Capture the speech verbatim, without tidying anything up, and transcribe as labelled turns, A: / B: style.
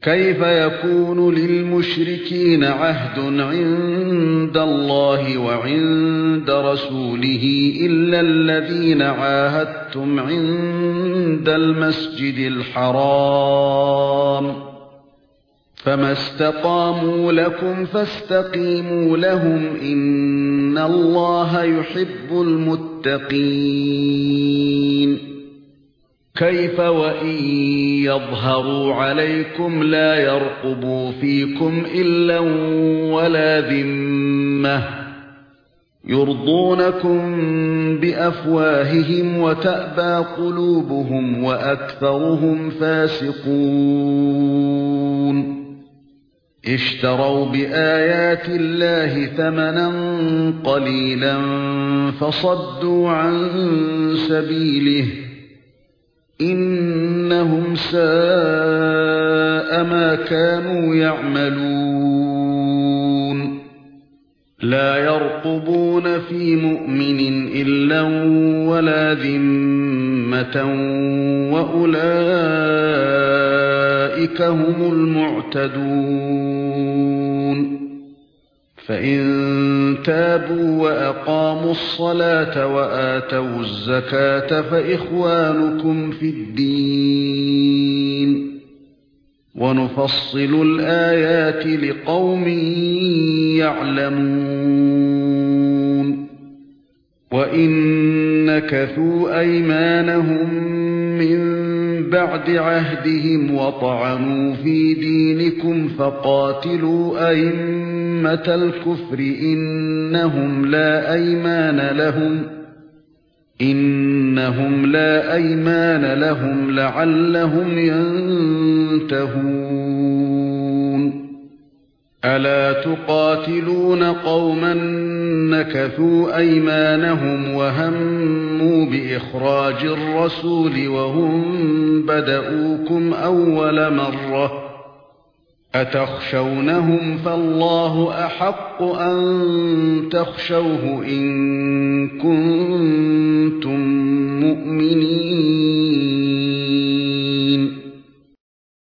A: كيف يكون للمشركين عهد عند الله وعند رسوله إلا الذين عاهدتم عند المسجد الحرام فما استقاموا لكم فاستقيموا لهم إن الله يحب المتقين كيف وإن يظهروا عليكم لا يرقبوا فيكم إلا ولا ذمة يرضونكم بأفواههم وتأبى قلوبهم وأكثرهم فاسقون اشتروا بآيات الله ثمنا قليلا فصدوا عن سبيله إنهم ساء ما كانوا يعملون لا يرقبون في مؤمن إلا ولا ذمة وأولئك هم المعتدون فإن تابوا وأقاموا الصلاة وآتوا الزكاة فإخوانكم في الدين ونفصل الآيات لقوم يعلمون وإن نكثوا أيمانهم من بعد عهدهم وطعنوا في دينكم فقاتلوا أئمة الكفر إنهم لا أيمان لهم إنهم لا أيمان لهم لعلهم ينتهون ألا تقاتلون قوما نكثوا أيمانهم وهموا بإخراج الرسول وهم بدؤوكم أول مرة أتخشونهم فالله أحق أن تخشوه إن كنتم مؤمنين